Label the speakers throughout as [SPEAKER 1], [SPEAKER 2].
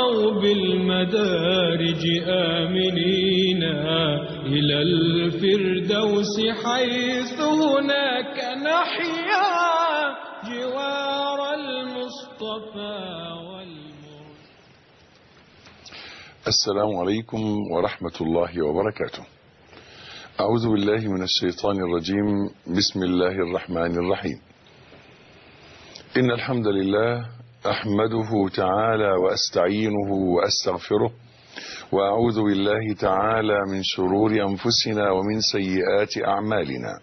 [SPEAKER 1] وارتقوا بالمدارج آمنين إلى الفردوس حيث هناك نحيا جوار المصطفى
[SPEAKER 2] السلام عليكم ورحمة الله وبركاته. أعوذ بالله من الشيطان الرجيم. بسم الله الرحمن الرحيم. إن الحمد لله أحمده تعالى وأستعينه وأستغفره، وأعوذ بالله تعالى من شرور أنفسنا ومن سيئات أعمالنا.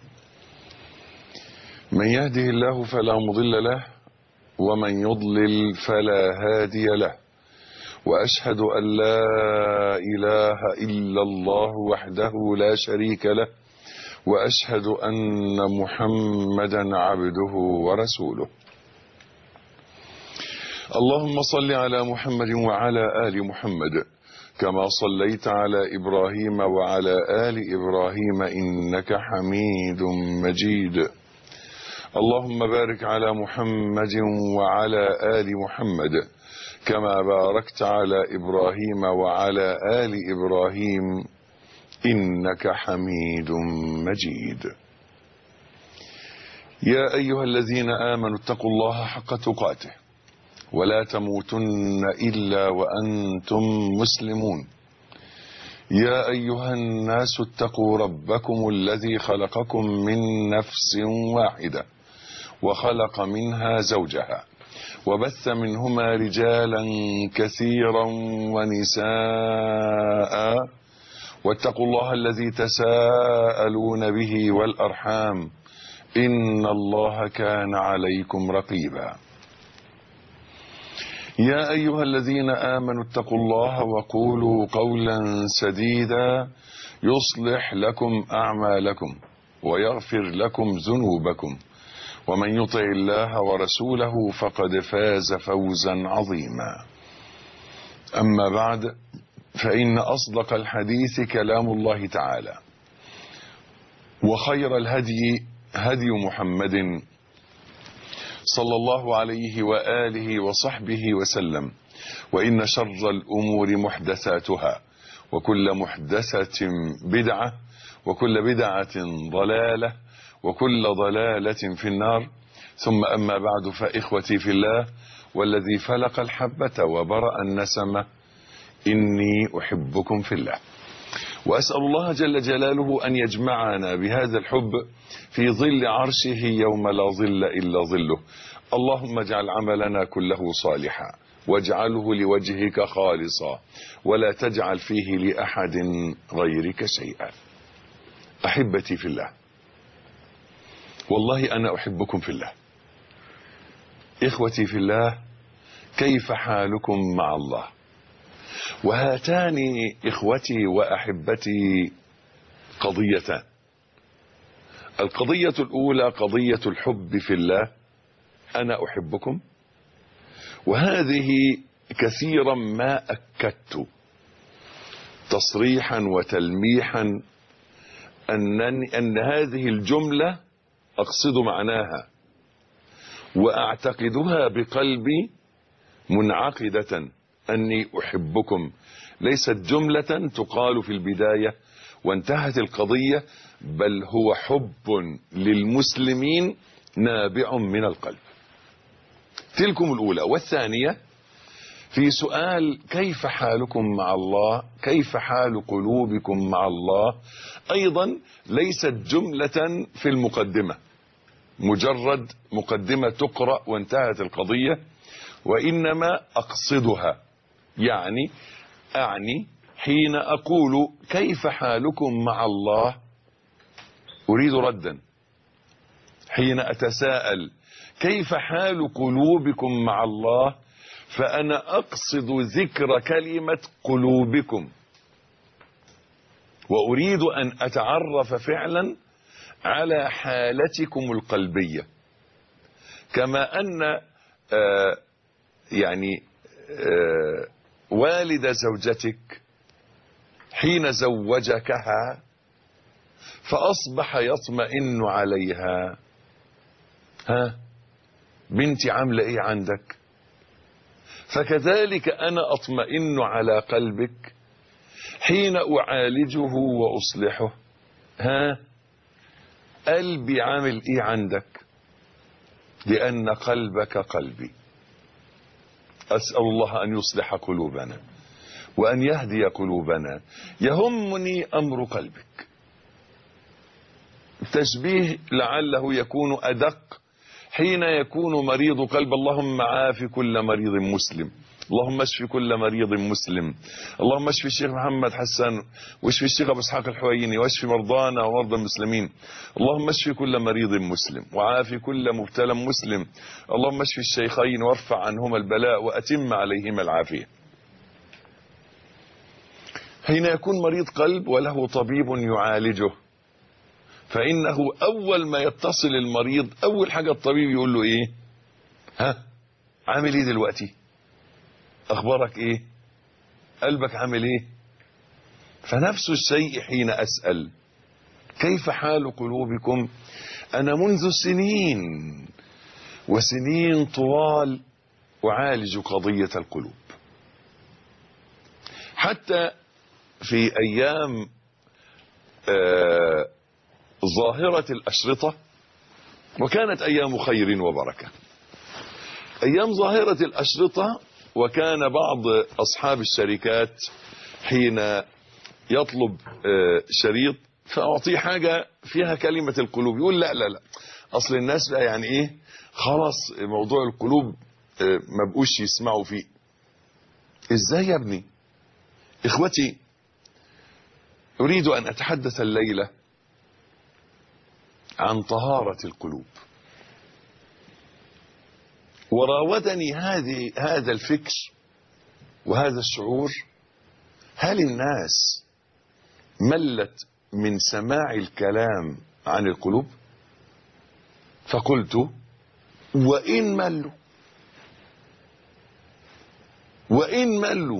[SPEAKER 2] من يهده الله فلا مضل له، ومن يضلل فلا هادي له، وأشهد أن لا إله إلا الله وحده لا شريك له، وأشهد أن محمدا عبده ورسوله. اللهم صل على محمد وعلى آل محمد كما صليت على إبراهيم وعلى آل إبراهيم إنك حميد مجيد. اللهم بارك على محمد وعلى آل محمد كما باركت على إبراهيم وعلى آل إبراهيم إنك حميد مجيد. يا أيها الذين آمنوا اتقوا الله حق تقاته ولا تموتن إلا وأنتم مسلمون. يا أيها الناس اتقوا ربكم الذي خلقكم من نفس واحدة وخلق منها زوجها وبث منهما رجالا كثيرا ونساء، واتقوا الله الذي تساءلون به والأرحام إن الله كان عليكم رقيبا. يا أيها الذين آمنوا اتقوا الله وقولوا قولا سديدا يصلح لكم أعمالكم ويغفر لكم ذنوبكم، ومن يطع الله ورسوله فقد فاز فوزا عظيما. أما بعد، فإن أصدق الحديث كلام الله تعالى، وخير الهدي هدي محمد صلى الله عليه وآله وصحبه وسلم، وإن شر الأمور محدثاتها، وكل محدثة بدعة، وكل بدعة ضلالة، وكل ضلالة في النار. ثم أما بعد، فإخوتي في الله والذي فلق الحبة وبرأ النسمة، إني أحبكم في الله، وأسأل الله جل جلاله أن يجمعنا بهذا الحب في ظل عرشه يوم لا ظل إلا ظله. اللهم اجعل عملنا كله صالحا، واجعله لوجهك خالصا، ولا تجعل فيه لأحد غيرك شيئا. أحبتي في الله، والله أنا أحبكم في الله. إخوتي في الله، كيف حالكم مع الله؟ وهاتان إخوتي وأحبتي قضيتان. القضية الأولى قضية الحب في الله، أنا أحبكم، وهذه كثيرا ما أكدت تصريحا وتلميحا أن هذه الجملة أقصد معناها وأعتقدها بقلبي منعقدة، أني أحبكم ليست جملة تقال في البداية وانتهت القضية، بل هو حب للمسلمين نابع من القلب. تلكم الأولى. والثانية في سؤال كيف حالكم مع الله، كيف حال قلوبكم مع الله، أيضا ليست جملة في المقدمة مجرد مقدمة تقرأ وانتهت القضية، وإنما أقصدها، يعني أعني حين أقول كيف حالكم مع الله أريد ردا. حين أتساءل كيف حال قلوبكم مع الله، فأنا أقصد ذكر كلمة قلوبكم، وأريد أن أتعرف فعلا على حالتكم القلبية، كما أن والد زوجتك حين زوجكها فأصبح يطمئن عليها، ها بنتي عاملة ايه عندك؟ فكذلك أنا أطمئن على قلبك حين أعالجه وأصلحه. ها، قلبي عامل إيه عندك؟ لأن قلبك قلبي. أسأل الله أن يصلح قلوبنا وأن يهدي قلوبنا. يهمني أمر قلبك. تشبيه لعله يكون أدق حين يكون مريض قلب: اللهم عاف كل مريض مسلم، اللهم اشف كل مريض مسلم، اللهم اشف الشيخ محمد حسان واشف الشيخ ابو اسحاق الحويني واشف مرضانا ومرضى المسلمين، اللهم اشف كل مريض مسلم وعاف كل مبتلى مسلم، اللهم اشف الشيخين وارفع عنهما البلاء واتم عليهما العافيه. حين يكون مريض قلب وله طبيب يعالجه، فإنه أول ما يتصل المريض أول حاجة الطبيب يقول له إيه؟ ها، عامل إيه دلوقتي؟ أخبارك إيه؟ قلبك عامل إيه؟ فنفس الشيء حين أسأل كيف حال قلوبكم؟ أنا منذ سنين وسنين طوال أعالج قضية القلوب، حتى في أيام ظاهرة الأشرطة، وكانت أيام خير وبركة. أيام ظاهرة الأشرطة، وكان بعض أصحاب الشركات حين يطلب شريط فأعطيه حاجة فيها كلمة القلوب، يقول لا لا لا، أصل الناس بقى يعني إيه، خلاص موضوع القلوب ما بقوش يسمعوا فيه. إزاي يا ابني؟ إخوتي، أريد أن أتحدث الليلة عن طهارة القلوب. وراودني هذا الفكر وهذا الشعور: هل الناس ملت من سماع الكلام عن القلوب؟ فقلت: وإن ملوا.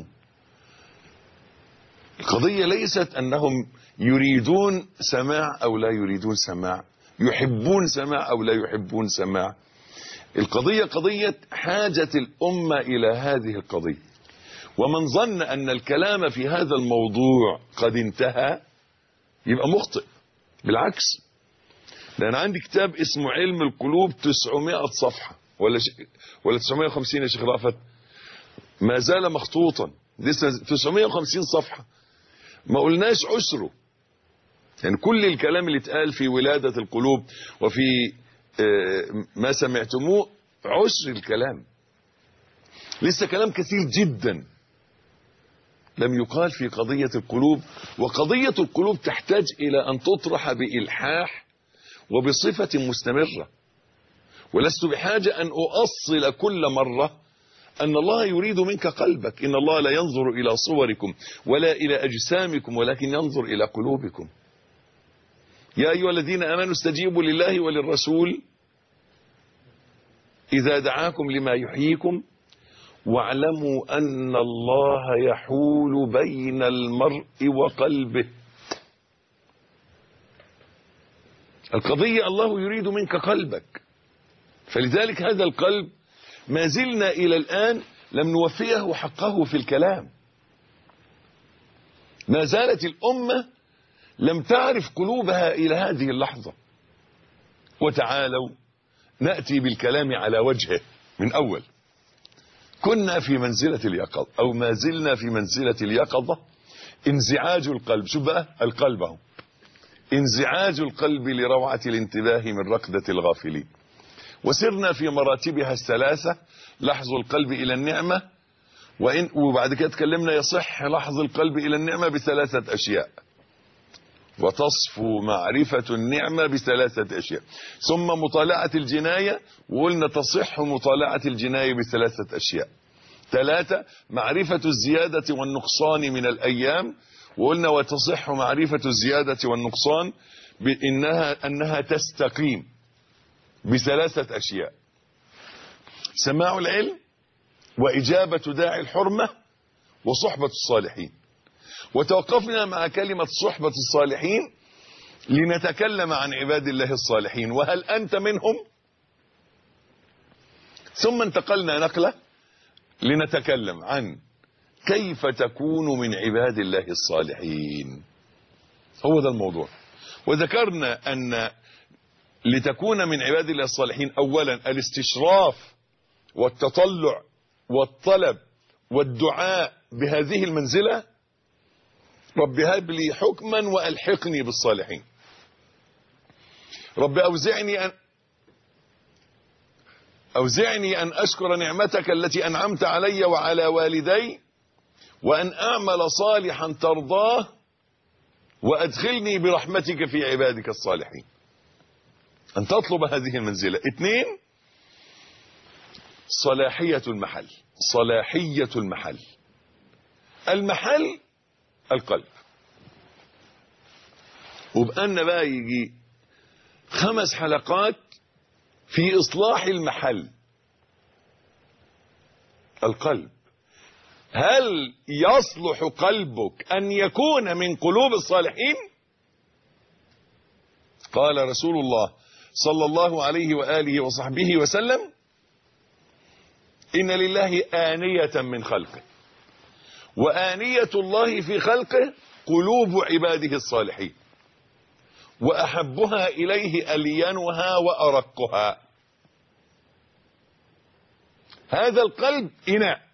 [SPEAKER 2] القضية ليست أنهم يريدون سماع أو لا يريدون سماع، يحبون سماع أو لا يحبون سماع. القضية قضية حاجة الأمة إلى هذه القضية. ومن ظن أن الكلام في هذا الموضوع قد انتهى يبقى مخطئ، بالعكس. لأن عندي كتاب اسمه علم القلوب 900 صفحة ولا 950 يا شيخ رأفت، ما زال مخطوطا، لسه 950 صفحة ما قلناش عشره. يعني كل الكلام اللي اتقال في ولادة القلوب وفي ما سمعتموه عشر الكلام، لسه كلام كثير جدا لم يقال في قضية القلوب. وقضية القلوب تحتاج إلى أن تطرح بإلحاح وبصفة مستمرة، ولست بحاجة أن أؤصل كل مرة أن الله يريد منك قلبك. إن الله لا ينظر إلى صوركم ولا إلى أجسامكم ولكن ينظر إلى قلوبكم. يا أيها الذين آمنوا استجيبوا لله وللرسول إذا دعاكم لما يحييكم واعلموا أن الله يحول بين المرء وقلبه. القضية الله يريد منك قلبك، فلذلك هذا القلب ما زلنا إلى الآن لم نوفيه حقه في الكلام. ما زالت الأمة لم تعرف قلوبها إلى هذه اللحظة. وتعالوا نأتي بالكلام على وجهه من أول. كنا في منزلة اليقظة أو ما زلنا في منزلة اليقظة. انزعاج القلب، شو بقى القلب اهو، انزعاج القلب لروعة الانتباه من رقدة الغافلين. وسرنا في مراتبها الثلاثة: لحظ القلب إلى النعمة، وبعد كده تكلمنا يصح لحظ القلب إلى النعمة بثلاثة أشياء، وتصفو معرفة النعمة بثلاثة أشياء، ثم مطالعة الجناية، وقلنا تصح مطالعة الجناية بثلاثة أشياء. 3 معرفة الزيادة والنقصان من الأيام، وقلنا وتصح معرفة الزيادة والنقصان أنها تستقيم بثلاثة أشياء: سماع العلم، وإجابة داعي الحرمة، وصحبة الصالحين. وتوقفنا مع كلمة صحبة الصالحين لنتكلم عن عباد الله الصالحين، وهل أنت منهم؟ ثم انتقلنا نقلة لنتكلم عن كيف تكون من عباد الله الصالحين. هو ده الموضوع. وذكرنا أن لتكون من عباد الله الصالحين أولا الاستشراف والتطلع والطلب والدعاء بهذه المنزلة: رب هب لي حكما وألحقني بالصالحين. رب أوزعني أن أشكر نعمتك التي أنعمت علي وعلى والدي وأن أعمل صالحا ترضاه وأدخلني برحمتك في عبادك الصالحين. أن تطلب هذه المنزلة. 2 صلاحية المحل. صلاحية المحل. المحل القلب. وبقالنا بقى يجي 5 حلقات في إصلاح المحل. القلب. هل يصلح قلبك أن يكون من قلوب الصالحين؟ قال رسول الله صلى الله عليه وآله وصحبه وسلم: إن لله آنية من خلقه، وآنية الله في خلقه قلوب عباده الصالحين، وأحبها إليه ألينها وأرقها. هذا القلب إناء.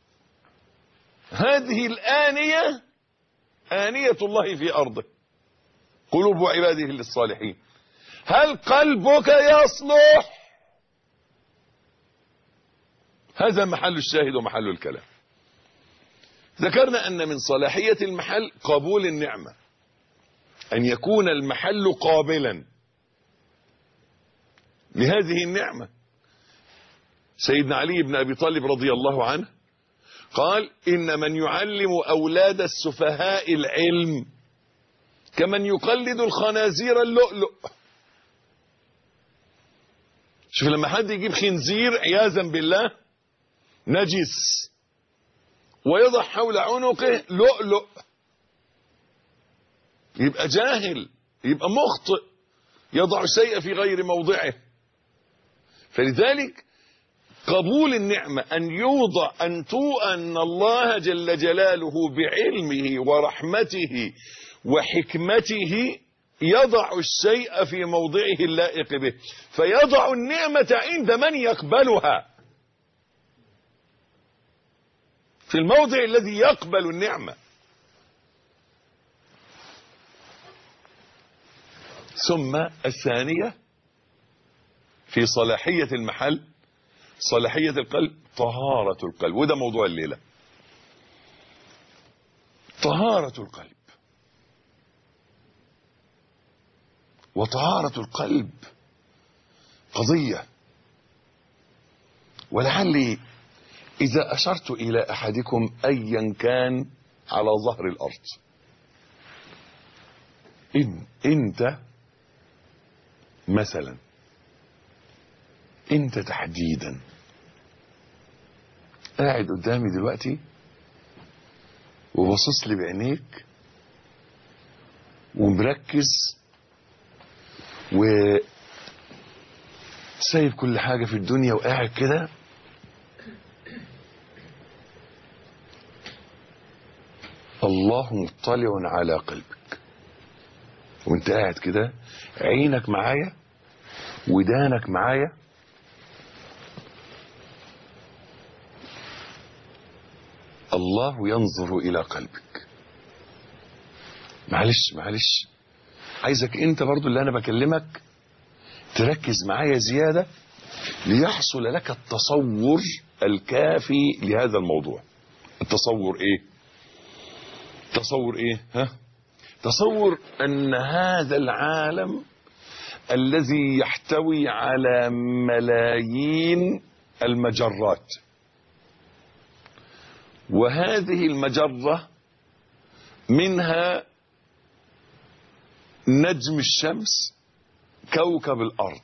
[SPEAKER 2] هذه الآنية آنية الله في أرضه، قلوب عباده للصالحين. هل قلبك يصلح؟ هذا محل الشاهد ومحل الكلام. ذكرنا أن من صلاحية المحل قبول النعمة، أن يكون المحل قابلا لهذه النعمة. سيدنا علي بن أبي طالب رضي الله عنه قال: إن من يعلم أولاد السفهاء العلم كمن يقلد الخنازير اللؤلؤ. شوف لما حد يجيب خنزير عياذا بالله نجس ويضع حول عنقه لؤلؤ، يبقى جاهل، يبقى مخطئ، يضع الشيء في غير موضعه. فلذلك قبول النعمة أن الله جل جلاله بعلمه ورحمته وحكمته يضع الشيء في موضعه اللائق به، فيضع النعمة عند من يقبلها، في الموضع الذي يقبل النعمة. ثم الثانية في صلاحية المحل، صلاحية القلب، طهارة القلب. وده موضوع الليلة. طهارة القلب. وطهارة القلب قضية، ولعلي إذا أشرت إلى أحدكم أيا كان على ظهر الأرض، أنت مثلا، أنت تحديدا قاعد قدامي دلوقتي وبصص لي بعينيك ومركز وسايب كل حاجة في الدنيا وقاعد كده، الله مطلع على قلبك وانت قاعد كده، عينك معايا ودانك معايا، الله ينظر إلى قلبك. معلش عايزك انت برضو اللي انا بكلمك تركز معايا زيادة ليحصل لك التصور الكافي لهذا الموضوع. التصور ايه؟ تصور ان هذا العالم الذي يحتوي على ملايين المجرات، وهذه المجرة منها نجم الشمس، كوكب الأرض.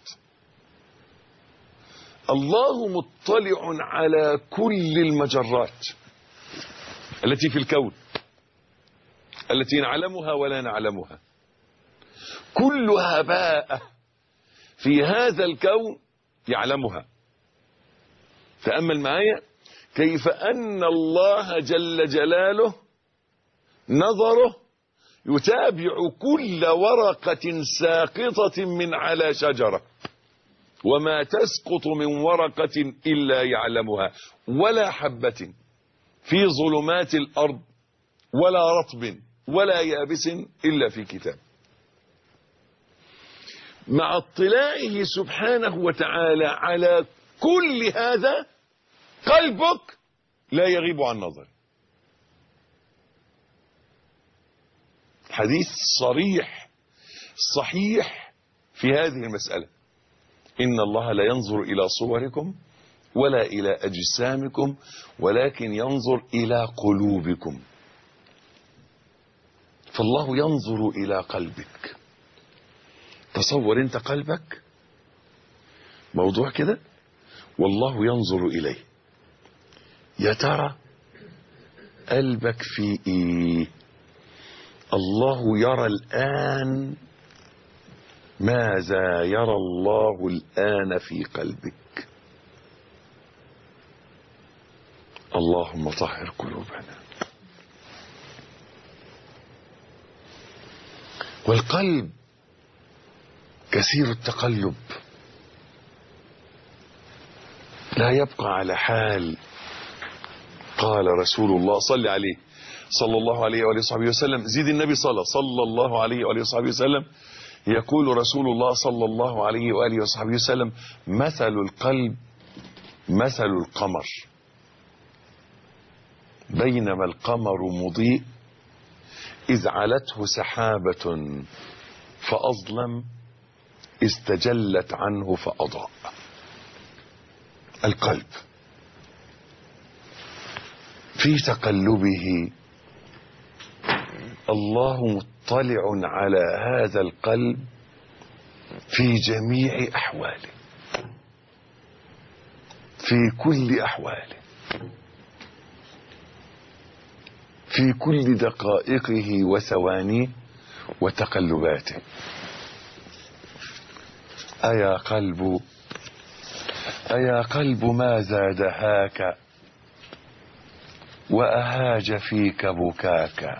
[SPEAKER 2] الله مطلع على كل المجرات التي في الكون، التي نعلمها ولا نعلمها، كلها باء في هذا الكون يعلمها. تأمل معايا كيف أن الله جل جلاله نظره يتابع كل ورقة ساقطة من على شجرة، وما تسقط من ورقة إلا يعلمها، ولا حبة في ظلمات الأرض ولا رطب ولا يابس إلا في كتاب. مع اطلاعه سبحانه وتعالى على كل هذا قلبك لا يغيب عن نظره. حديث صريح صحيح في هذه المسألة: إن الله لا ينظر إلى صوركم ولا إلى أجسامكم ولكن ينظر إلى قلوبكم. فالله ينظر إلى قلبك. تصور أنت قلبك موضوع كده والله ينظر إليه. يا ترى قلبك في إيه؟ الله يرى الآن ماذا يرى الله الآن في قلبك. اللهم طهر قلوبنا. والقلب كثير التقلب، لا يبقى على حال. قال رسول الله صلى عليه صلى الله عليه وآله وصحبه وسلم، زيد النبي صلى الله عليه وآله وصحبه وسلم، يقول رسول الله صلى الله عليه وآله وصحبه وسلم: مثل القلب مثل القمر، بينما القمر مضيء إذ علته سحابة فأظلم استجلت عنه فأضاء. القلب في تقلبه الله مطلع على هذا القلب في جميع أحواله، في كل أحواله، في كل دقائقه وثوانيه وتقلباته. أيا قلب ماذا دهاك وأهاج فيك بكاك،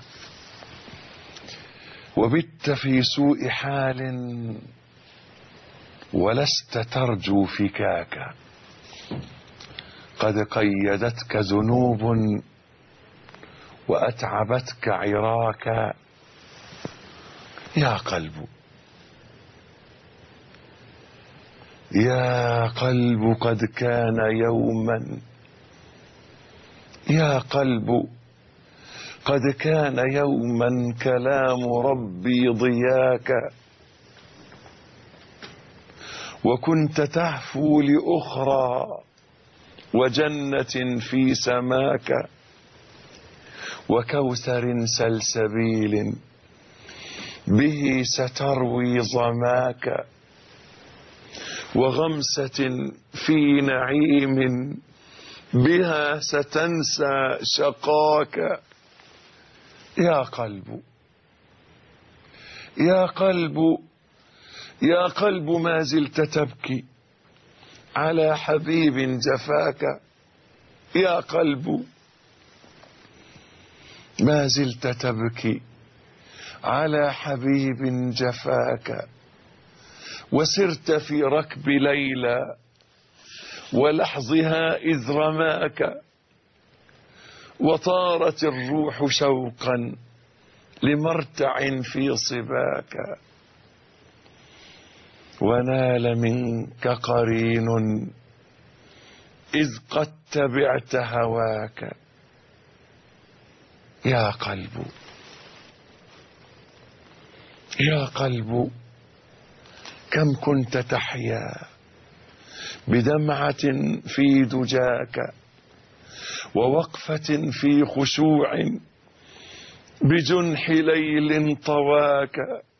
[SPEAKER 2] وبت في سوء حال ولست ترجو فكاك، قد قيدتك ذنوب وأتعبتك عراكا. يا قلب يا قلب قد كان يوما، يا قلب قد كان يوما كلام ربي ضياك، وكنت تهفو لأخرى وجنة في سماك، وكوثر سلسبيل به ستروي ظماك، وغمسة في نعيم بها ستنسى شقاك. يا قلب يا قلب يا قلب ما زلت تبكي على حبيب جفاك. يا قلب ما زلت تبكي على حبيب جفاك، وسرت في ركب ليلى ولحظها إذ رماك، وطارت الروح شوقا لمرتع في صباك، ونال منك قرين إذ قد تبعت هواك. يا قلب يا قلب كم كنت تحيا بدمعة في دجاك، ووقفة في خشوع بجنح ليل طواك،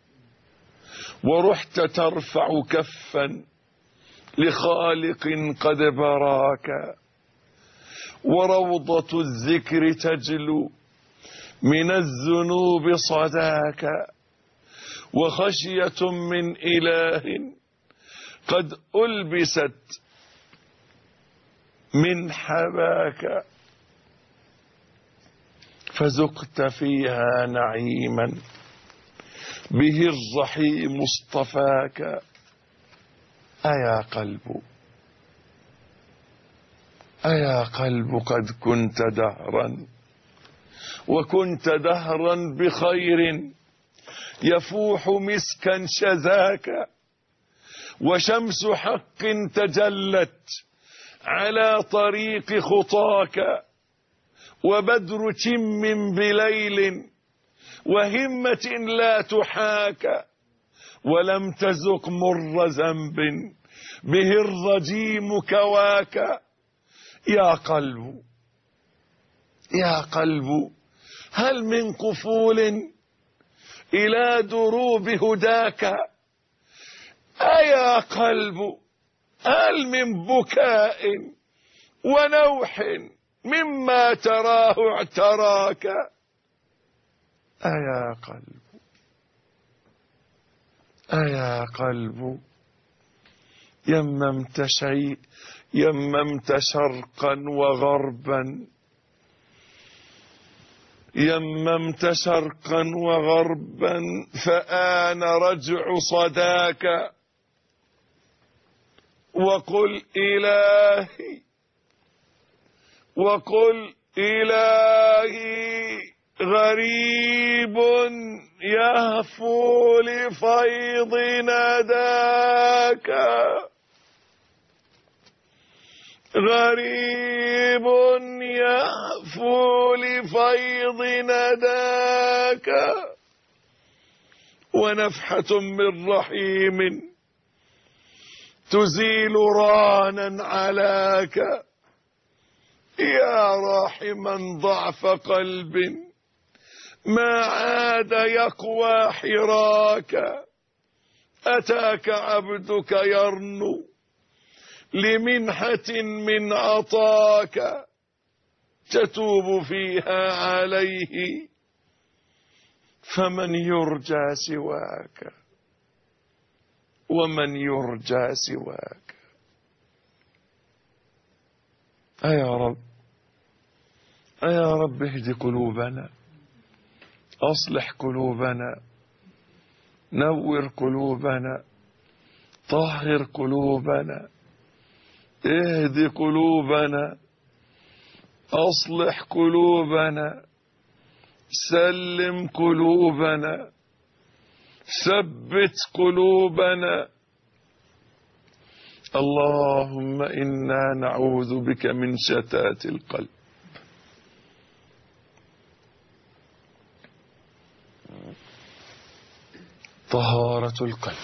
[SPEAKER 2] ورحت ترفع كفا لخالق قد براك، وروضة الذكر تجلو من الذنوب صداك، وخشية من إله قد ألبست من حباك فذقت فيها نعيما به الرحيم اصطفاك. أيا قلب أيا قلب قد كنت دهرا وكنت دهرا بخير يفوح مسكا شذاك وشمس حق تجلت على طريق خطاك وبدر تم بليل وهمة لا تحاك ولم تذق مر ذنب به الرجيم كواك. يا قلب يا قلب هل من قفول إلى دروب هداك؟ أيا قلب هل من بكاء ونوح مما تراه اعتراك؟ أيا قلب أيا قلب يممت شرقا وغربا يممت شرقا وغربا فآن رجع صداك. وقل إلهي غريب يهفو لفيض نداك غريب يهفو لفيض نداك ونفحة من رحيم تزيل رانا علاك. يا راحما ضعف قلب ما عاد يقوى حراك أتاك عبدك يرنو لمنحة من عطاك تتوب فيها عليه فمن يرجى سواك ومن يرجى سواك. أيا رب اهد قلوبنا أصلح قلوبنا نور قلوبنا طهر قلوبنا اهد قلوبنا أصلح قلوبنا سلم قلوبنا ثبت قلوبنا. اللهم إنا نعوذ بك من شتات القلب. طهارة القلب.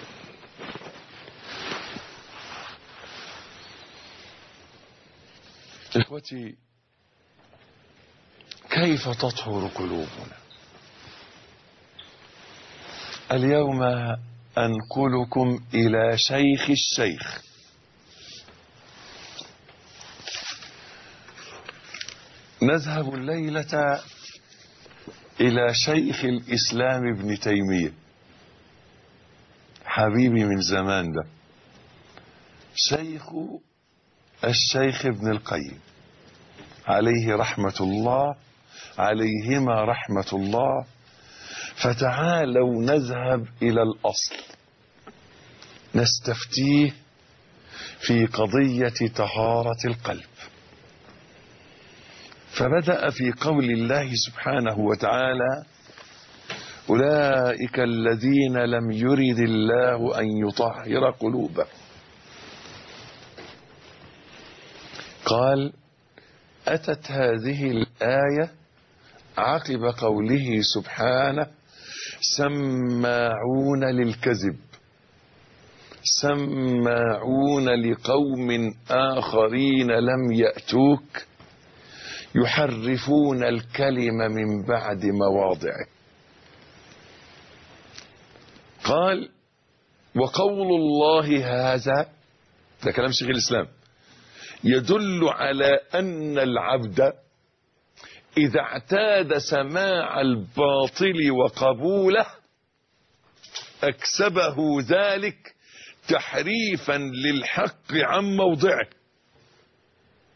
[SPEAKER 2] إخوتي كيف تطهر قلوبنا؟ اليوم أنقلكم إلى شيخ الشيخ نذهب الليلة إلى شيخ الإسلام ابن تيمية حبيبي من زمان ده الشيخ ابن القيم عليه رحمة الله عليهما رحمة الله. فتعالوا نذهب إلى الأصل نستفتيه في قضية طهارة القلب. فبدأ في قول الله سبحانه وتعالى أولئك الذين لم يرد الله أن يطهر قلوبهم. قال أتت هذه الآية عقب قوله سبحانه سماعون للكذب سماعون لقوم آخرين لم يأتوك يحرفون الكلم من بعد مواضعه. قال وقول الله هذا ده كلام شيخ الإسلام يدل على أن العبد إذا اعتاد سماع الباطل وقبوله أكسبه ذلك تحريفا للحق عن موضعه.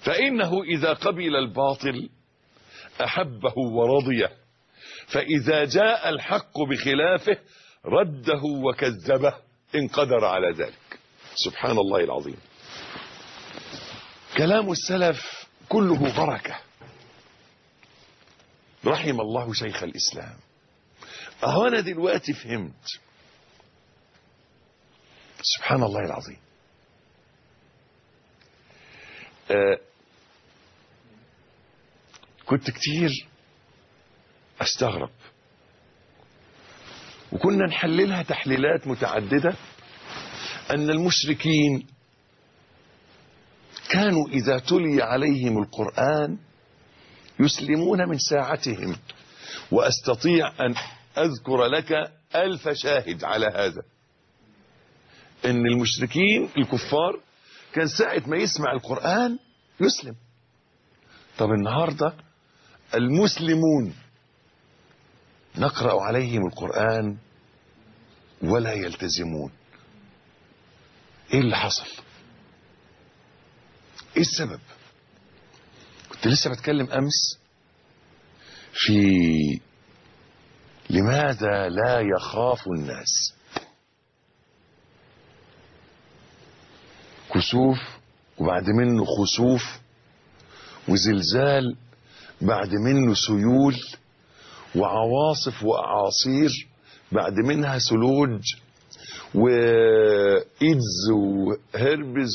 [SPEAKER 2] فإنه إذا قبل الباطل أحبه ورضيه، فإذا جاء الحق بخلافه رده وكذبه إن قدر على ذلك. سبحان الله العظيم. كلام السلف كله بركة. رحم الله شيخ الإسلام. أنا دلوقتي فهمت. سبحان الله العظيم. كنت كتير استغرب، وكنا نحللها تحليلات متعددة، أن المشركين كانوا إذا تلي عليهم القرآن يسلمون من ساعتهم، وأستطيع أن أذكر لك 1000 شاهد على هذا. أن المشركين الكفار كان ساعة ما يسمع القرآن يسلم. طب النهاردة المسلمون نقرأ عليهم القرآن ولا يلتزمون. ايه اللي حصل؟ ايه السبب؟ كنت لسه بتكلم امس في لماذا لا يخاف الناس. كسوف وبعد منه خسوف، وزلزال بعد منه سيول، وعواصف وأعاصير بعد منها ثلوج، وإيدز وهربز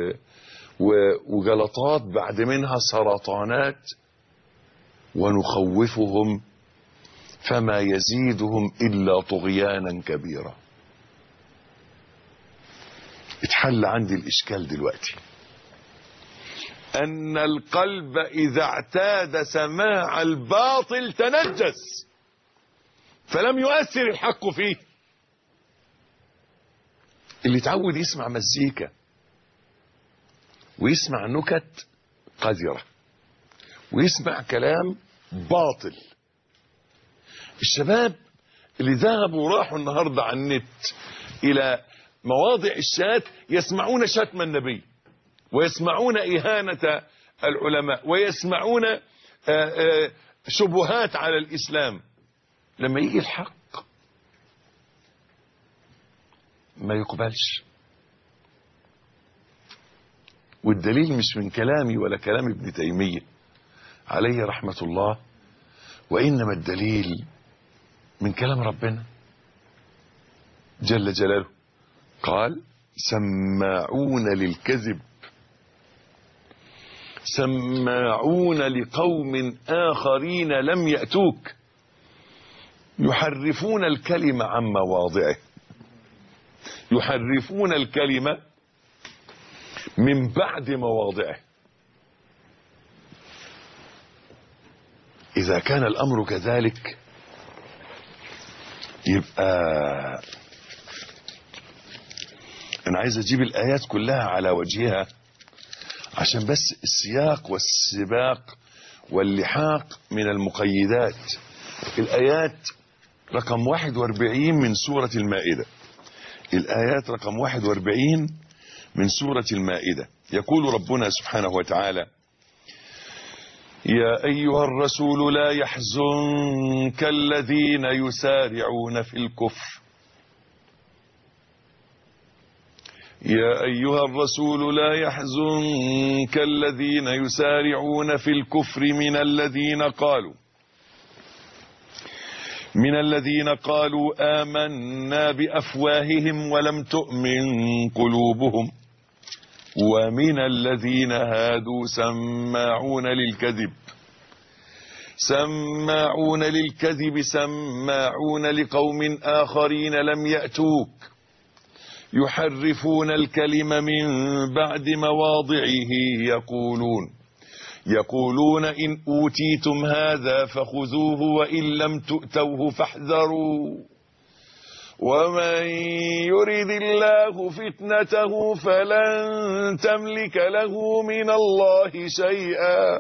[SPEAKER 2] وجلطات بعد منها سرطانات، ونخوفهم فما يزيدهم إلا طغيانا كبيرا. اتحل عندي الإشكال دلوقتي، أن القلب إذا اعتاد سماع الباطل تنجس، فلم يؤثر الحق فيه. اللي تعود يسمع مزيكا ويسمع نكت قذرة ويسمع كلام باطل. الشباب اللي ذهبوا وراحوا النهاردة على النت إلى مواضع الشات يسمعون شتم النبي، ويسمعون إهانة العلماء، ويسمعون شبهات على الإسلام. لما يجي الحق ما يقبلش. والدليل مش من كلامي ولا كلام ابن تيمية عليه رحمة الله، وإنما الدليل من كلام ربنا جل جلاله. قال: سماعون للكذب، سماعون لقوم آخرين لم يأتوك، يحرفون الكلمة عن مواضعه. يحرفون الكلمة من بعد مواضعه. إذا كان الأمر كذلك يبقى أنا عايز أجيب الآيات كلها على وجهها عشان بس السياق والسباق واللحاق من المقيدات. الآيات رقم 41 من سورة المائدة. الآيات رقم 41 من سورة المائدة. يقول ربنا سبحانه وتعالى: يا أيها الرسول لا يحزنك الذين يسارعون في الكفر. يا أيها الرسول لا يحزنك الذين يسارعون في الكفر من الذين قالوا آمنا بأفواههم ولم تؤمن قلوبهم ومن الذين هادوا سماعون للكذب سماعون لقوم آخرين لم يأتوك يحرفون الكلم من بعد مواضعه يقولون إن أوتيتم هذا فخذوه وإن لم تؤتوه فاحذروا ومن يرد الله فتنته فلن تملك له من الله شيئا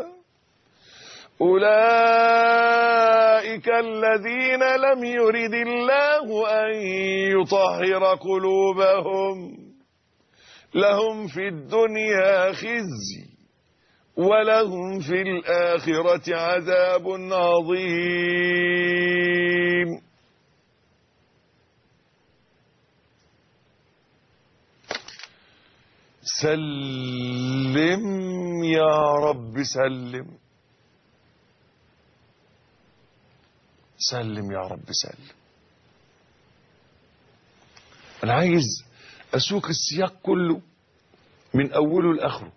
[SPEAKER 2] أولئك الذين لم يرد الله أن يطهر قلوبهم لهم في الدنيا خزي ولهم في الآخرة عذاب عظيم. سلم يا رب سلم، سلم يا رب سلم. أنا عايز أسوق السياق كله من أوله لآخره.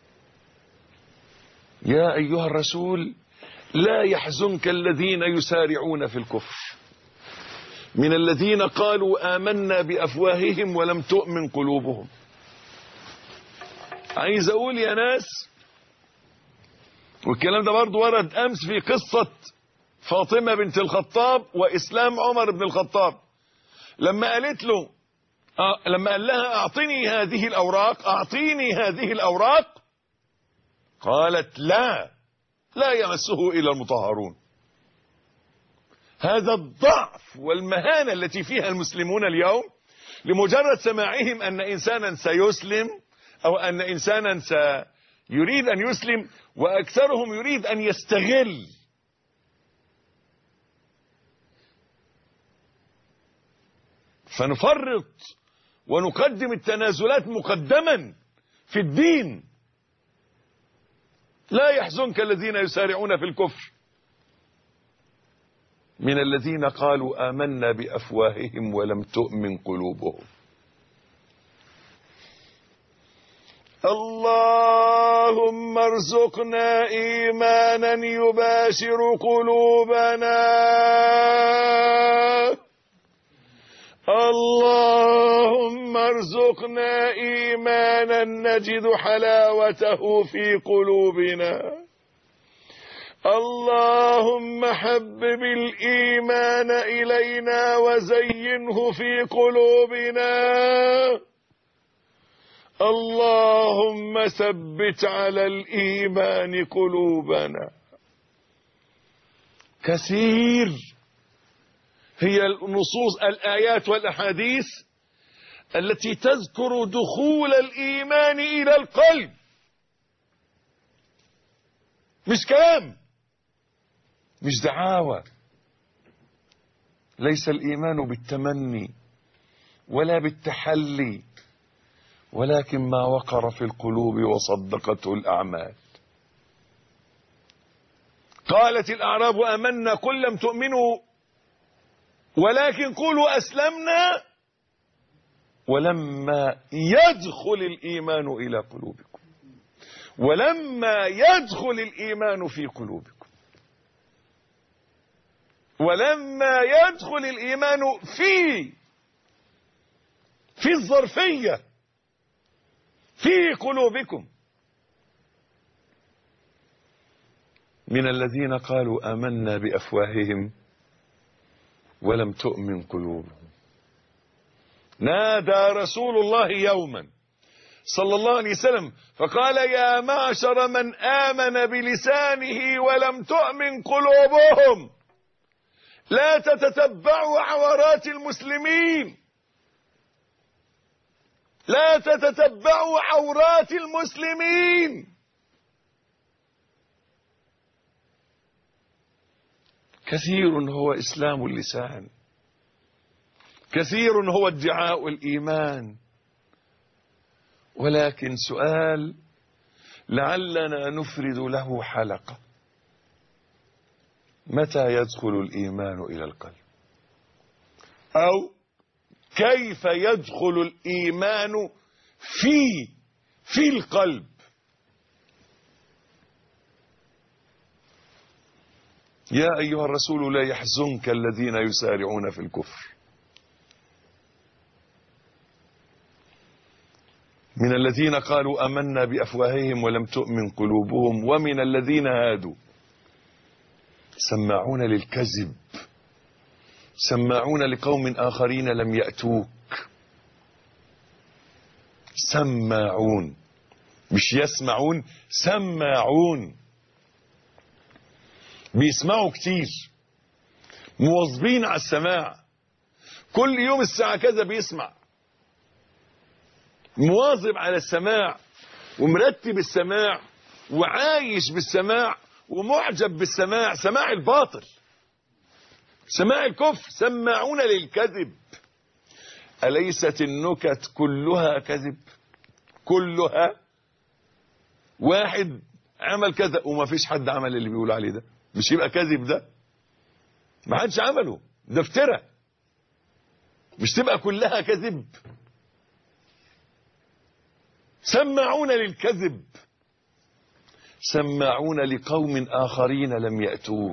[SPEAKER 2] يا أيها الرسول لا يحزنك الذين يسارعون في الكفر من الذين قالوا آمنا بأفواههم ولم تؤمن قلوبهم. عايز أقول يا ناس، والكلام ده برضو ورد أمس في قصة فاطمة بنت الخطاب وإسلام عمر بن الخطاب، لما قالت له لما قال لها أعطني هذه الأوراق، أعطيني هذه الأوراق، قالت لا يمسه إلا المطهرون. هذا الضعف والمهانة التي فيها المسلمون اليوم لمجرد سماعهم أن إنسانا سيسلم أو أن إنسانا سيريد أن يسلم، وأكثرهم يريد أن يستغل. فنفرط ونقدم التنازلات مقدما في الدين. لا يحزنك الذين يسارعون في الكفر من الذين قالوا آمنا بأفواههم ولم تؤمن قلوبهم. اللهم ارزقنا إيمانا يباشر قلوبنا، اللهم ارزقنا إيمانا نجد حلاوته في قلوبنا، اللهم حبب الإيمان إلينا وزينه في قلوبنا، اللهم ثبت على الإيمان قلوبنا. كثير هي النصوص الآيات والأحاديث التي تذكر دخول الإيمان إلى القلب، مش كلام، مش دعاوى. ليس الإيمان بالتمني ولا بالتحلي، ولكن ما وقر في القلوب وصدقته الأعمال. قالت الأعراب آمنا قل لم تؤمنوا ولكن قولوا أسلمنا ولما يدخل الإيمان إلى قلوبكم، ولما يدخل الإيمان في قلوبكم، ولما يدخل الإيمان في الظرفية في قلوبكم. من الذين قالوا آمنا بأفواههم ولم تؤمن قلوبهم. نادى رسول الله يوما صلى الله عليه وسلم فقال يا معشر من آمن بلسانه ولم تؤمن قلوبهم لا تتتبعوا عورات المسلمين، لا تتتبعوا عورات المسلمين. كثير هو إسلام اللسان، كثير هو ادعاء الإيمان، ولكن سؤال لعلنا نفرد له حلقة: متى يدخل الإيمان إلى القلب؟ أو كيف يدخل الإيمان في القلب؟ يا أيها الرسول لا يحزنك الذين يسارعون في الكفر من الذين قالوا آمنا بأفواههم ولم تؤمن قلوبهم ومن الذين هادوا سماعون للكذب سماعون لقوم آخرين لم يأتوك. سماعون، مش يسمعون، سماعون. بيسمعوا كتير، مواظبين على السماع، كل يوم الساعة كذا بيسمع، مواظب على السماع ومرتب السماع وعايش بالسماع ومعجب بالسماع، سماع الباطل، سماع الكفر، سماعون للكذب. أليست النكت كلها كذب؟ كلها. واحد عمل كذا وما فيش حد عمل اللي بيقول عليه ده، مش يبقى كذب؟ ده ما حدش عمله، ده افترى، مش تبقى كلها كذب. سماعون للكذب، سماعون لقوم آخرين لم يأتوك.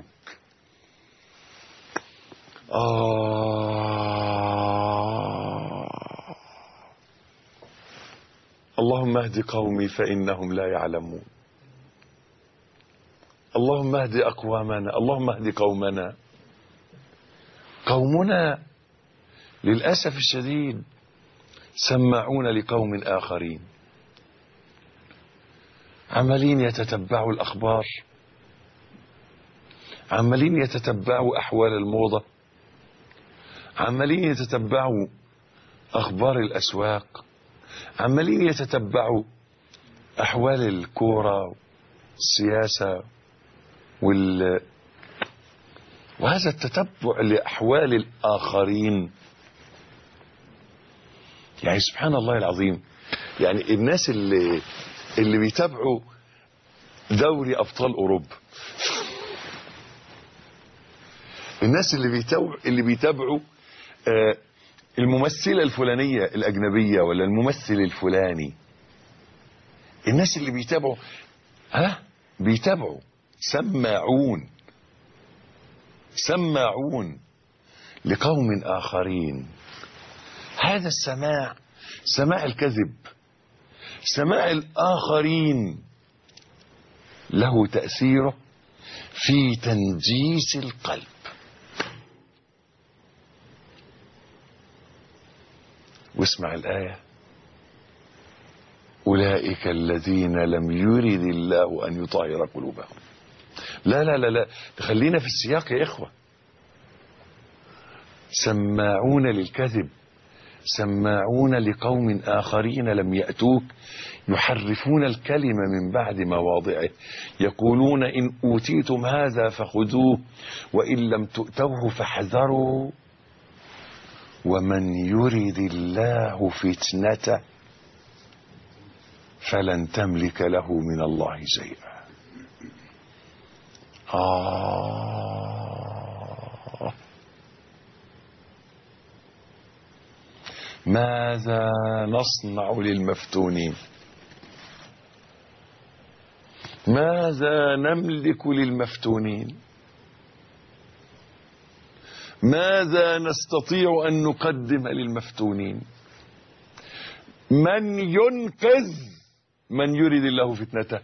[SPEAKER 2] اللهم اهد قومي فإنهم لا يعلمون. اللهم اهد أقوامنا، اللهم اهد قومنا. قومنا للأسف الشديد سماعون لقوم آخرين، عمالين يتتبعوا الأخبار، عمالين يتتبعوا أحوال الموضة، عمالين يتتبعوا أخبار الأسواق، عمالين يتتبعوا أحوال الكورة والسياسة وهذا التتبع لأحوال الآخرين. يعني سبحان الله العظيم، يعني الناس اللي بيتابعوا دوري أبطال أوروبا، الناس اللي بيتابعوا الممثلة الفلانية الأجنبية ولا الممثل الفلاني، الناس اللي بيتابعوا سماعون لقوم آخرين. هذا السماع، سماع الكذب، سماع الآخرين، له تأثيره في تنجيس القلب. واسمع الآية: أولئك الذين لم يرد الله أن يطهر قلوبهم. لا لا لا لا، خلينا في السياق يا إخوة. سماعون للكذب، سماعون لقوم آخرين لم يأتوك، يحرفون الكلمة من بعد مواضعه، يقولون إن أوتيتم هذا فخذوه وإن لم تؤتوه فاحذروا ومن يرد الله فتنته فلن تملك له من الله شيئا. ماذا نصنع للمفتونين؟ ماذا نملك للمفتونين؟ ماذا نستطيع أن نقدم للمفتونين؟ من ينقذ من يريد الله فتنته؟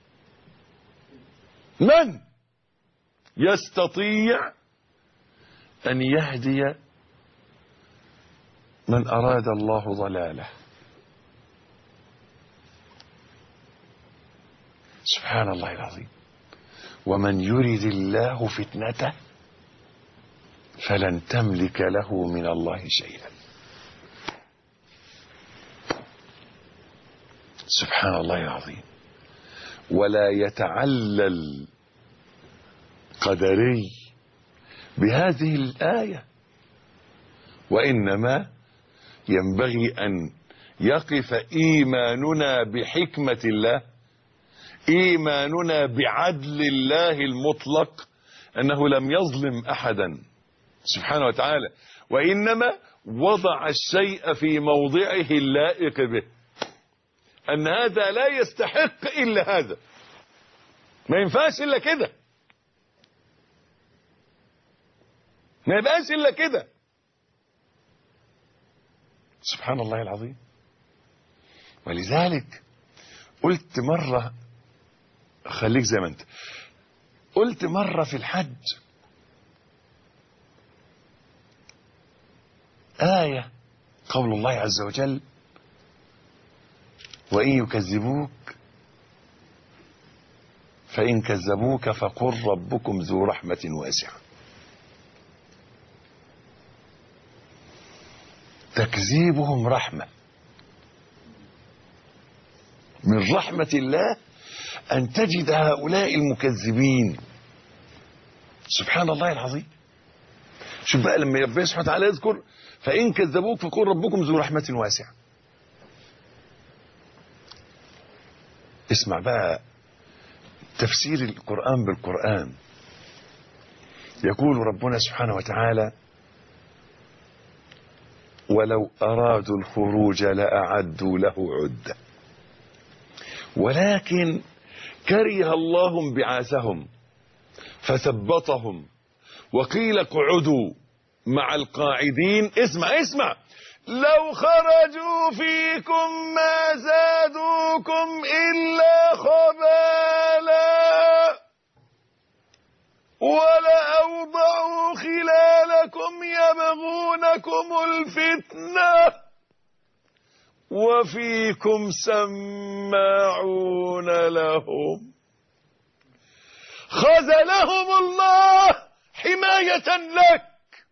[SPEAKER 2] من يستطيع أن يهدي من أراد الله ضلاله؟ سبحان الله العظيم. ومن يريد الله فتنته فلن تملك له من الله شيئا. سبحان الله العظيم. ولا يتعلل قدري بهذه الآية، وإنما ينبغي أن يقف إيماننا بحكمة الله، إيماننا بعدل الله المطلق، أنه لم يظلم أحدا سبحانه وتعالى، وإنما وضع الشيء في موضعه اللائق به، أن هذا لا يستحق إلا هذا، ما ينفعش إلا كده، ما يبقاش إلا كده. سبحان الله العظيم. ولذلك قلت مرة، خليك زي ما انت قلت مرة في الحج آية، قول الله عز وجل: وإن يكذبوك فإن كذبوك فقل ربكم ذو رحمة واسعة. تكذيبهم رحمة من رحمة الله، أن تجد هؤلاء المكذبين. سبحان الله العظيم. شوف بقى لما ربنا سبحانه وتعالى يذكر فإن كذبوك فقل ربكم ذو رحمة واسعة. اسمع بقى تفسير القرآن بالقرآن. يقول ربنا سبحانه وتعالى ولو أرادوا الخروج لأعدوا له عدة ولكن كره الله انبعاثهم فثبطهم وقيل اقعدوا مع القاعدين. اسمع لو خرجوا فيكم ما زادوكم إلا خبالا ولأوضعوا خلالكم يبغونكم الفتنة وفيكم سماعون لهم خذلهم الله حماية لك.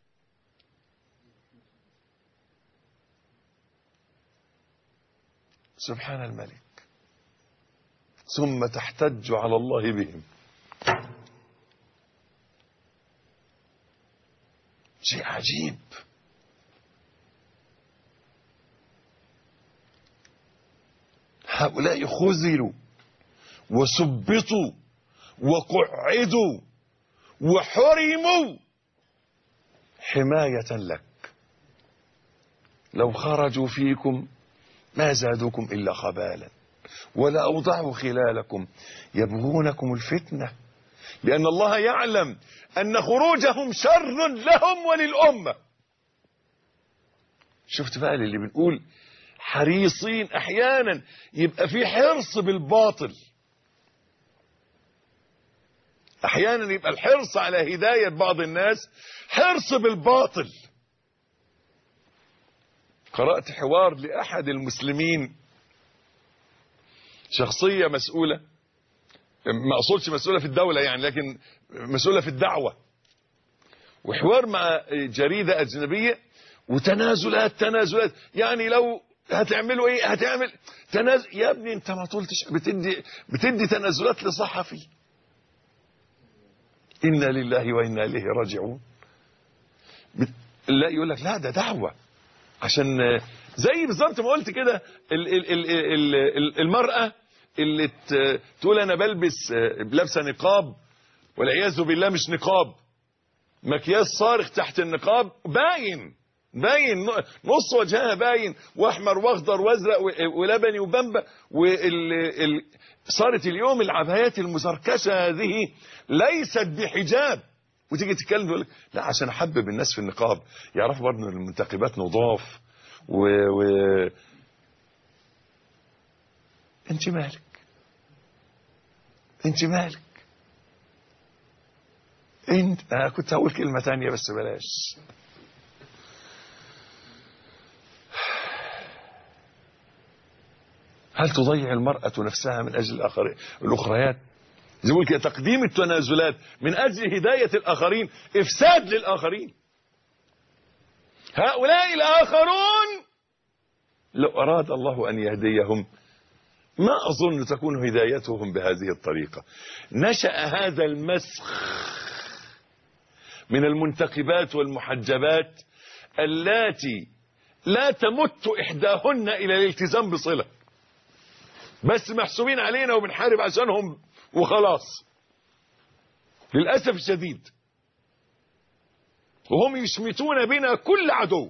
[SPEAKER 2] سبحان الملك. ثم تحتج على الله بهم. شيء عجيب. هؤلاء خذلوا وسبطوا وقعدوا وحرموا حماية لك. لو خرجوا فيكم ما زادوكم إلا خبالا ولا أوضعوا خلالكم يبغونكم الفتنة لأن الله يعلم أن خروجهم شر لهم وللأمة. شفت بقى اللي بنقول حريصين أحيانا يبقى في حرص بالباطل. أحيانا يبقى الحرص على هداية بعض الناس حرص بالباطل. قرأت حوار لأحد المسلمين، شخصية مسؤولة، ما أقصدش مسؤولة في الدولة يعني، لكن مسؤولة في الدعوة، وحوار مع جريدة أجنبية، وتنازلات يعني لو هتعملوا ايه هتعمل تنازل. يا ابني انت ما طولتش بتدي تنازلات لصحفي. إنا لله وإنا إليه راجعون. لا يقول لك لا ده دعوة، عشان زي بالظبط ما قلت كده المرأة اللي تقول أنا لابسه نقاب والعياذ بالله مش نقاب، مكياج صارخ تحت النقاب، باين نص وجهها باين، واحمر واخضر وازرق ولبني وبمبة. صارت اليوم العبايات المزركشة هذه ليست بحجاب، وتيجي تتكلم تقول لك لا عشان احبب الناس في النقاب، يعرفوا برضه ان المنتخبات نضاف انت مالك انت كنت هقول كلمة تانية بس بلاش. هل تضيع المرأة نفسها من أجل الأخريات؟ زي ما بقول كده تقديم التنازلات من أجل هداية الآخرين إفساد للآخرين. هؤلاء الآخرون لو أراد الله أن يهديهم ما أظن تكون هدايتهم بهذه الطريقة. نشأ هذا المسخ من المنتخبات والمحجبات اللاتي لا تمت إحداهن إلى الالتزام بصلة، بس محسوبين علينا وبنحارب عشانهم وخلاص للأسف الشديد، وهم يشمتون بنا كل عدو.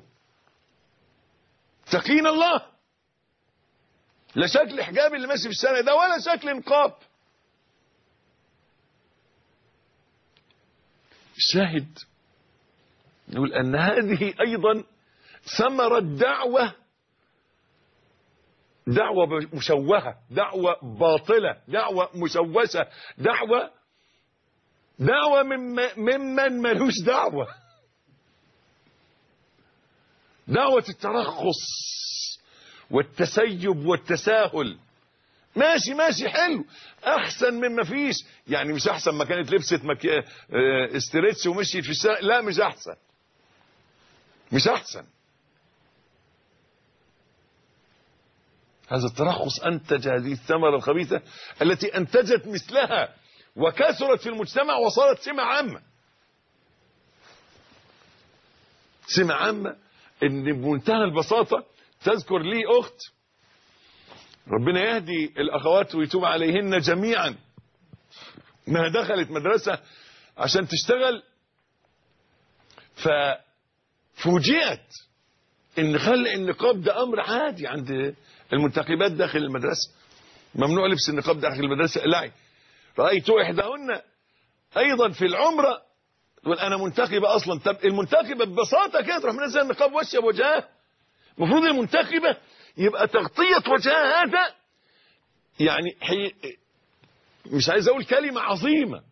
[SPEAKER 2] تقين الله، لا شكل حجاب اللي ماشي في الشارع ده ولا شكل نقاب. الشاهد نقول أن هذه أيضا ثمرة دعوة مشوهة، دعوة باطلة، دعوة مشوشة، دعوة ممن ملوش دعوة، دعوة الترخص والتسيب والتساهل. ماشي حلو، احسن مما فيش يعني، مش احسن ما كانت لبست استريتش ومشيت في الشارع، لا مش احسن. هذا الترخص أنتج هذه الثمرة الخبيثة التي أنتجت مثلها وكثرت في المجتمع وصارت سمة عامة. سمة عامة إن بمنتهى البساطة تذكر لي أخت، ربنا يهدي الأخوات ويتوب عليهن جميعا، ما دخلت مدرسة عشان تشتغل، ففوجئت إن خلق النقاب ده أمر عادي عند المنتقبات داخل المدرسة، ممنوع لبس النقاب داخل المدرسة. لا، رأيت إحداهن أيضا في العمرة تقول أنا منتقبة أصلا. طب المنتقبة ببساطة كده تروح منزل النقاب وشها بوجهها. المفروض المنتقبة يبقى تغطية وجهها هذا يعني مش عايز أقول كلمة عظيمة،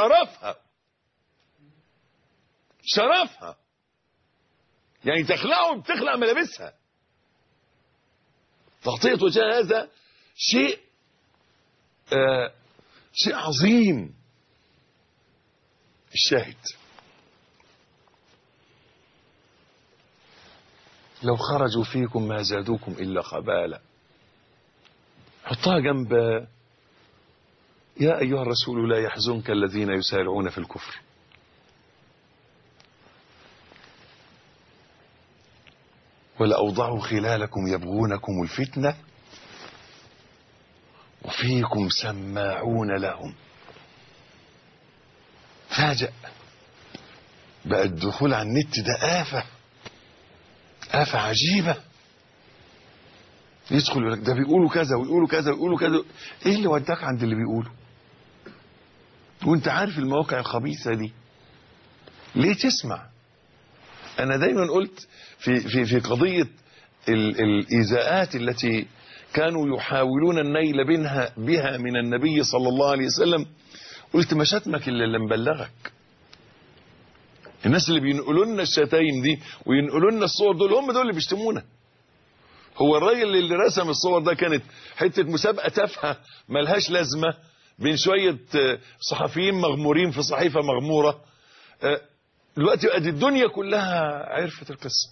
[SPEAKER 2] شرفها يعني تخلعه بتخلع ملابسها. تغطية وجهها هذا شيء عظيم. الشاهد لو خرجوا فيكم ما زادوكم إلا خبالا. حطها جنب يا أيها الرسول لا يحزنك الذين يسارعون في الكفر. ولأوضعوا خلالكم يبغونكم الفتنة وفيكم سماعون لهم. فاجأ بقى الدخول على النت ده آفة عجيبة. يدخل يقول لك ده بيقولوا كذا ويقولوا كذا ويقولوا كذا. ايه اللي وداك عند اللي بيقولوا وانت عارف المواقع الخبيثة دي؟ ليه تسمع؟ انا دايما قلت في قضية الإيذاءات التي كانوا يحاولون النيل بها من النبي صلى الله عليه وسلم، قلت ما شتمك إلا اللي مبلغك. الناس اللي بينقلوا لنا الشتايم دي وينقلوا لنا الصور هم دول اللي بيشتمونا. هو الراجل اللي رسم الصور ده كانت حتة مسابقة تافهة ملهاش لازمة بين شوية صحفيين مغمورين في صحيفة مغمورة. دلوقتي بقت الدنيا كلها عرفت القصة.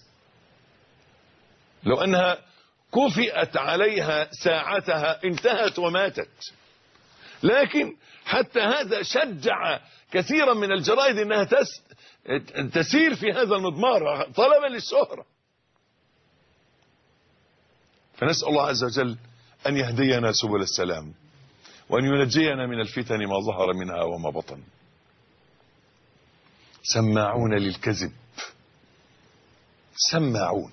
[SPEAKER 2] لو أنها كفئت عليها ساعتها انتهت وماتت. لكن حتى هذا شجع كثيرا من الجرائد انها تسير في هذا المضمار طلبا للشهرة. فنسأل الله عز وجل أن يهدينا سبل السلام وأن ينجينا من الفتن ما ظهر منها وما بطن. سماعون للكذب، سماعون.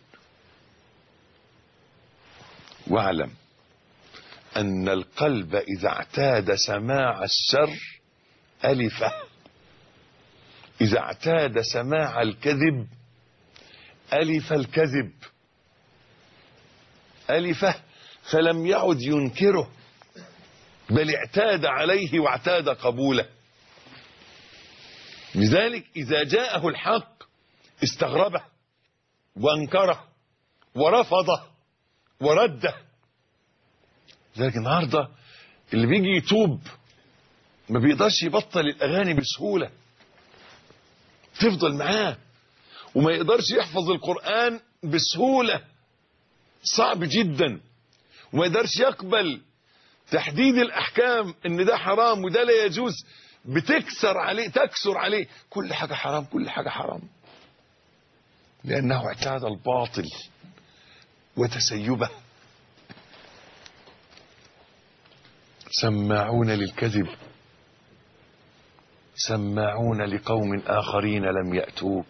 [SPEAKER 2] واعلم أن القلب إذا اعتاد سماع الشر ألفه، إذا اعتاد سماع الكذب ألف الكذب، ألفه فلم يعد ينكره بل اعتاد عليه واعتاد قبوله. لذلك إذا جاءه الحق استغربه وانكره ورفضه ورده. لذلك النهارده اللي بيجي يتوب ما بيقدرش يبطل الأغاني بسهولة، تفضل معاه، وما يقدرش يحفظ القرآن بسهولة، صعب جدا، وما يقدرش يقبل تحديد الأحكام ان ده حرام وده لا يجوز، تكسر عليه كل حاجة حرام، كل حاجة حرام، لأنه اعتاد الباطل وتسيبه. سماعون للكذب سماعون لقوم آخرين لم يأتوك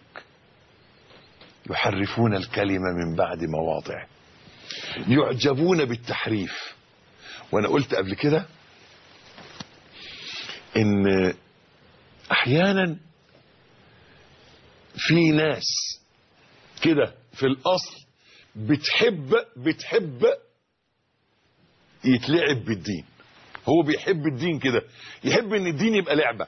[SPEAKER 2] يحرفون الكلمة من بعد مواضعه، يعجبون بالتحريف. وانا قلت قبل كده ان احيانا في ناس كده في الاصل بتحب يتلعب بالدين. هو بيحب الدين كده، يحب ان الدين يبقى لعبة.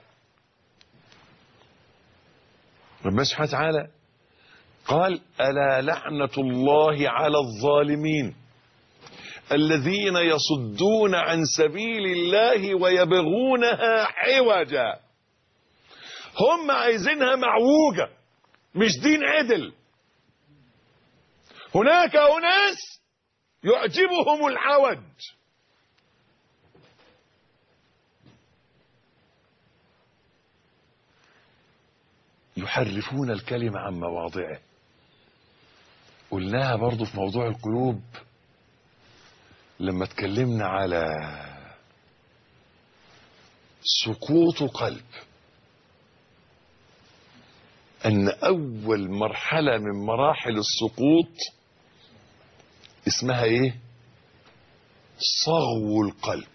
[SPEAKER 2] ربنا سبحانه وتعالى قال ألا لعنة الله على الظالمين الذين يصدون عن سبيل الله ويبغونها عوجا. هم عايزينها معوجة، مش دين عدل. هناك أناس يعجبهم العوج. يحرفون الكلمة عن مواضعه. قلناها برضو في موضوع القلوب لما اتكلمنا على سقوط قلب، أن أول مرحلة من مراحل السقوط اسمها إيه؟ صغو القلب.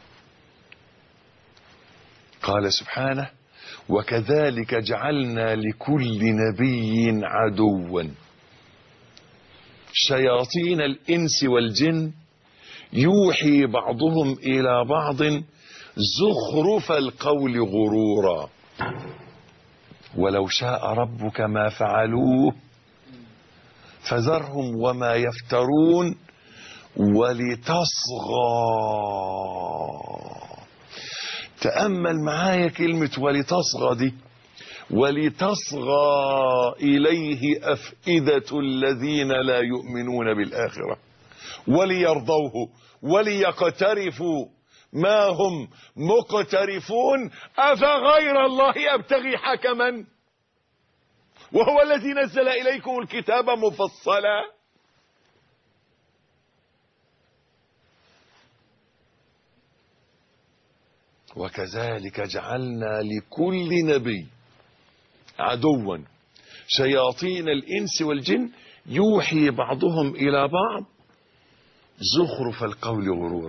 [SPEAKER 2] قال سبحانه: وكذلك جعلنا لكل نبي عدوا شياطين الإنس والجن يوحي بعضهم إلى بعض زخرف القول غرورا ولو شاء ربك ما فعلوه فذرهم وما يفترون ولتصغى. تأمل معايا كلمة ولتصغى دي. ولتصغى إليه أفئدة الذين لا يؤمنون بالآخرة وليرضوه وليقترفوا ما هم مقترفون أفغير الله أبتغي حكما وهو الذي نزل إليكم الكتاب مفصلا. وكذلك جعلنا لكل نبي عدوا شياطين الإنس والجن يوحي بعضهم إلى بعض زخرف القول غرور.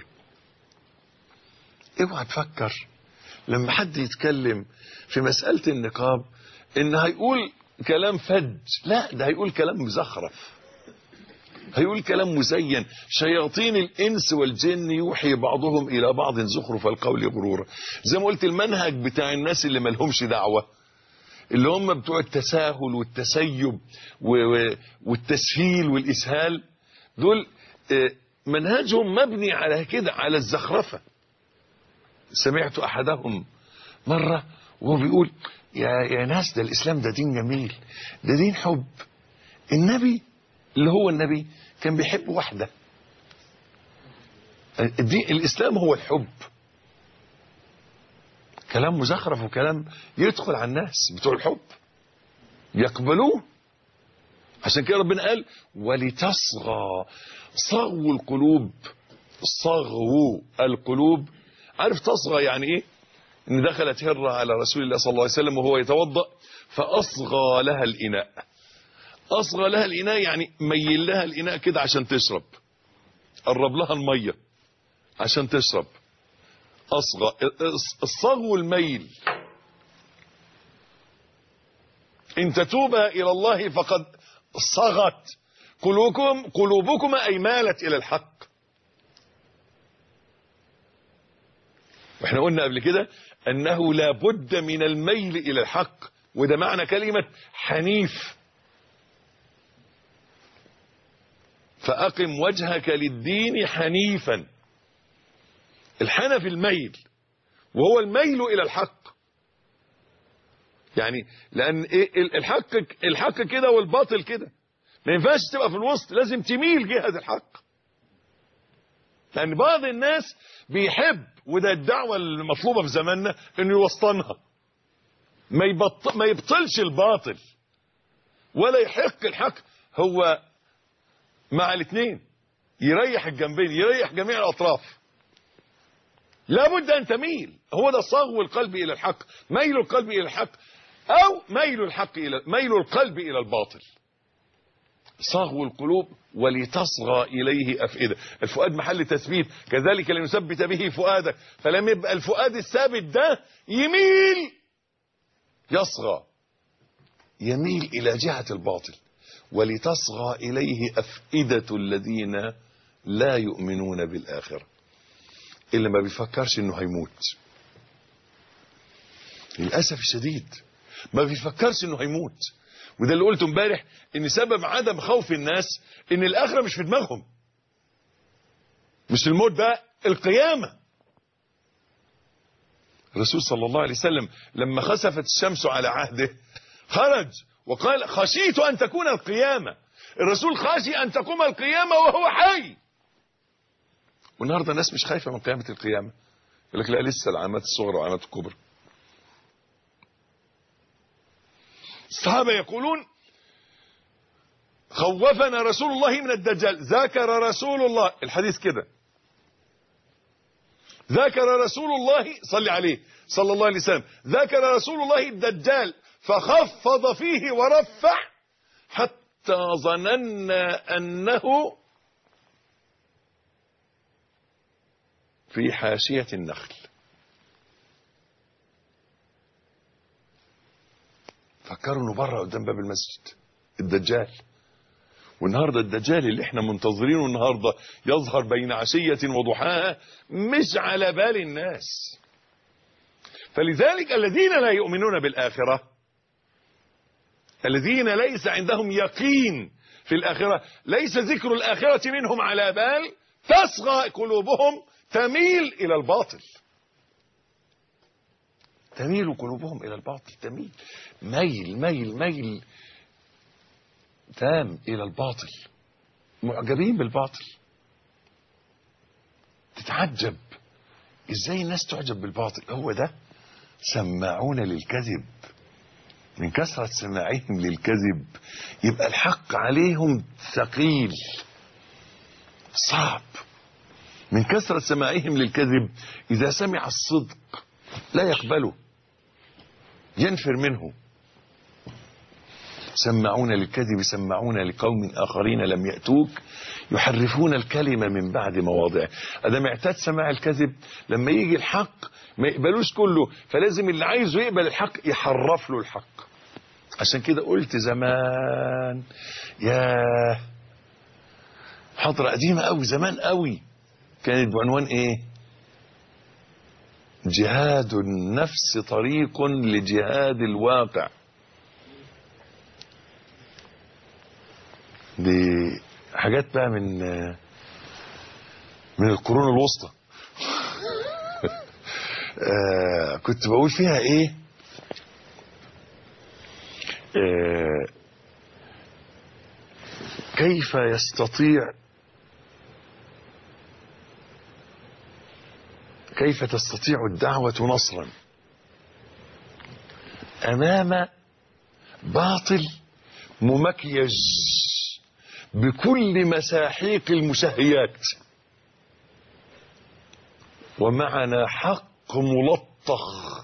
[SPEAKER 2] اوعى تفكر لما حد يتكلم في مسألة النقاب ان هيقول كلام فج، لا، ده هيقول كلام مزخرف، هيقول كلام مزين. شياطين الإنس والجن يوحي بعضهم إلى بعض زخرف القول غرورا. زي ما قلت المنهج بتاع الناس اللي مالهمش دعوة، اللي هم بتوع التساهل والتسيب والتسهيل والإسهال، دول منهجهم مبني على كده، على الزخرفة. سمعت أحدهم مرة وهو بيقول يا ناس ده الإسلام ده دين جميل، ده دين حب. النبي اللي هو النبي كان بيحب واحدة. الإسلام هو الحب. كلام مزخرف وكلام يدخل على الناس بتوع الحب يقبلوه. عشان كده ربنا قال ولتصغى. صغو القلوب، صغو القلوب. عارف تصغى يعني ايه؟ ان دخلت هرة على رسول الله صلى الله عليه وسلم وهو يتوضأ فأصغى لها الإناء. أصغى لها الإناء يعني ميل لها الإناء كده عشان تشرب، قرب لها المية عشان تشرب. أصغى. الصغو الميل. إن تتوبا إلى الله فقد صغت قلوبكما أي مالت إلى الحق. واحنا قلنا قبل كده أنه لا بد من الميل إلى الحق، وده معنى كلمة حنيف. فأقم وجهك للدين حنيفا. الحنف الميل، وهو الميل إلى الحق. يعني لأن الحق كده والباطل كده، ما ينفعش تبقى في الوسط، لازم تميل جهة الحق. لأن بعض الناس بيحب، وده الدعوة المطلوبة في زماننا، إنه يوسطنها، ما يبطلش الباطل ولا يحق الحق. هو مع الاثنين، يريح الجنبين، يريح جميع الأطراف. لابد أن تميل. هو ده صغو القلب إلى الحق، ميل القلب إلى الحق، أو ميل القلب إلى الباطل. صغو القلوب ولتصغى إليه أفئدة. الفؤاد محل تثبيت، كذلك لنثبت به فؤادك. فلم يبقى الفؤاد الثابت ده يميل، يصغى، يميل إلى جهة الباطل. ولتصغى إليه أفئدة الذين لا يؤمنون بالآخرة. اللي ما بيفكرش إنه هيموت، للأسف الشديد ما بيفكرش إنه هيموت. وده اللي قلته امبارح، ان سبب عدم خوف الناس ان الاخره مش في دماغهم، مش الموت، ده القيامه. الرسول صلى الله عليه وسلم لما خسفت الشمس على عهده خرج وقال خشيت ان تكون القيامه. الرسول خاشي ان تقوم القيامه وهو حي، والنهارده الناس مش خايفه من قيامه القيامه، يقول لك لا لسه العلامات الصغرى وعلامات الكبرى. الصحابه يقولون خوفنا رسول الله من الدجال. ذكر رسول الله الحديث كده، ذكر رسول الله صلى عليه صلى الله عليه وسلم، ذكر رسول الله الدجال فخفض فيه ورفع حتى ظننا أنه في حاشية النخل. فكروا انه بره قدام باب المسجد الدجال. والنهارده الدجال اللي احنا منتظرينه النهارده يظهر بين عشية وضحاها مش على بال الناس. فلذلك الذين لا يؤمنون بالآخرة، الذين ليس عندهم يقين في الآخرة، ليس ذكر الآخرة منهم على بال، تصغى قلوبهم، تميل إلى الباطل. تميل قلوبهم إلى الباطل، تميل ميل ميل ميل تام إلى الباطل، معجبين بالباطل. تتعجب إزاي الناس تعجب بالباطل. هو ده سماعون للكذب. من كثرة سماعهم للكذب يبقى الحق عليهم ثقيل صعب. من كثرة سماعهم للكذب إذا سمع الصدق لا يقبله، ينفر منه. سماعون للكذب سماعون لقوم آخرين لم يأتوك يحرفون الكلمة من بعد مواضعه. أدام اعتاد سماع الكذب لما يجي الحق ما يقبلوش كله، فلازم اللي عايزه يقبل الحق يحرف له الحق. عشان كده قلت زمان، يا حضرة قديمة قوي زمان قوي كانت بعنوان ايه؟ جهاد النفس طريق لجهاد الواقع. دي حاجات بقى من القرون الوسطى. كنت بقول فيها ايه؟ كيف تستطيع الدعوة نصرا أمام باطل ممكيج بكل مساحيق المشهيات، ومعنا حق ملطخ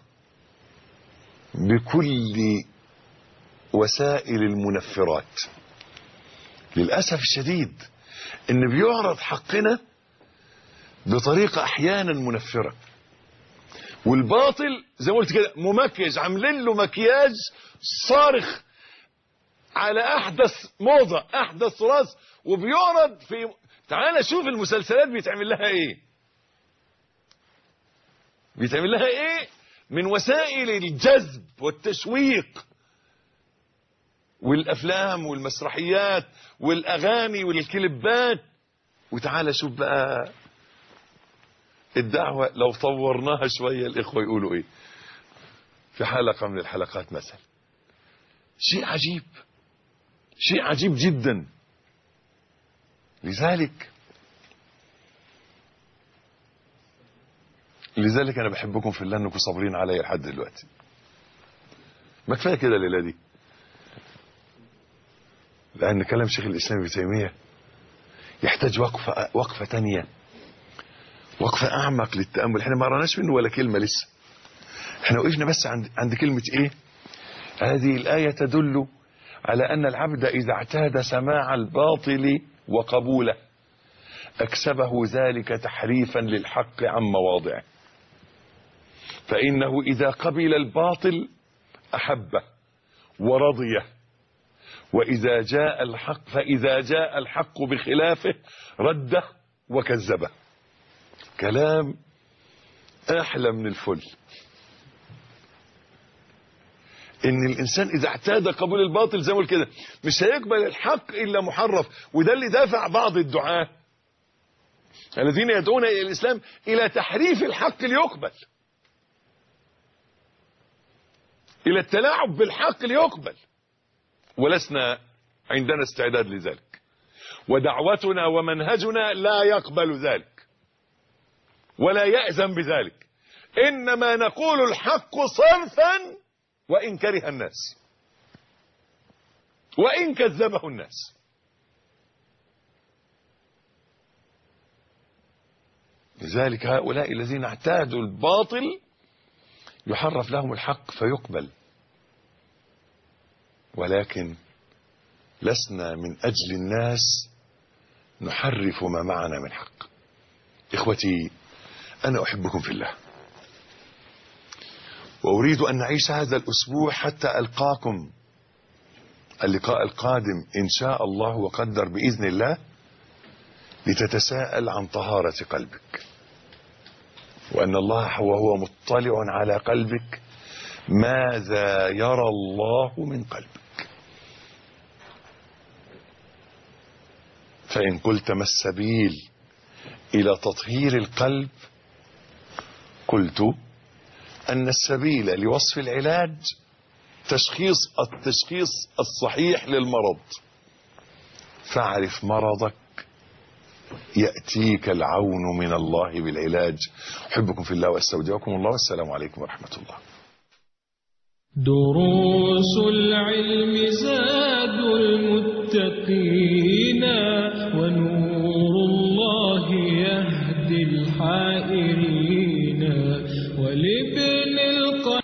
[SPEAKER 2] بكل وسائل المنفرات. للأسف الشديد ان بيعرض حقنا بطريقة احيانا منفرة، والباطل زي ما قلت كده ممكيج، عاملين له مكياج صارخ على احدث موضة احدث تراث، وبيعرض في تعال شوف المسلسلات بيتعمل لها ايه، بيتعمل لها ايه من وسائل الجذب والتشويق، والافلام والمسرحيات والاغاني والكليبات. وتعال شوف بقى الدعوة لو طورناها شوية الإخوة يقولوا إيه في حلقة من الحلقات مثلا. شيء عجيب، شيء عجيب جدا. لذلك أنا بحبكم في الله أنكم صابرين عليا لحد دلوقتي. ما كفاية كده الليلة دي، لأن كلام شيخ الإسلام ابن تيمية يحتاج وقفة تانية، وقفة أعمق للتأمل. احنا ما قرأناش منه ولا كلمة لسه، احنا وقفنا بس عند كلمة ايه؟ هذه الآية تدل على أن العبد إذا اعتاد سماع الباطل وقبوله أكسبه ذلك تحريفا للحق عن مواضعه، فإنه إذا قبل الباطل أحبه ورضيه، فإذا جاء الحق بخلافه رده وكذبه. كلام أحلى من الفل. إن الإنسان إذا اعتاد قبول الباطل زي ما قلت كده مش هيقبل الحق إلا محرف. وده اللي دافع بعض الدعاة الذين يدعون إلى الإسلام إلى تحريف الحق ليقبل، إلى التلاعب بالحق ليقبل، ولسنا عندنا استعداد لذلك، ودعوتنا ومنهجنا لا يقبل ذلك. ولا يأذن بذلك، إنما نقول الحق صرفا وإن كره الناس وإن كذبه الناس. لذلك هؤلاء الذين اعتادوا الباطل يحرف لهم الحق فيقبل، ولكن لسنا من أجل الناس نحرف ما معنا من حق. إخوتي، أنا أحبكم في الله، وأريد أن نعيش هذا الأسبوع حتى ألقاكم اللقاء القادم إن شاء الله وقدر بإذن الله، لتتساءل عن طهارة قلبك، وأن الله وهو مطلع على قلبك ماذا يرى الله من قلبك. فإن قلت ما السبيل إلى تطهير القلب، قلت أن السبيل لوصف العلاج التشخيص الصحيح للمرض. فاعرف مرضك يأتيك العون من الله بالعلاج. أحبكم في الله وأستودعكم الله، والسلام عليكم ورحمة الله.
[SPEAKER 1] دروس العلم زاد المتقين، ونور الله يهدي الحائرين، ولب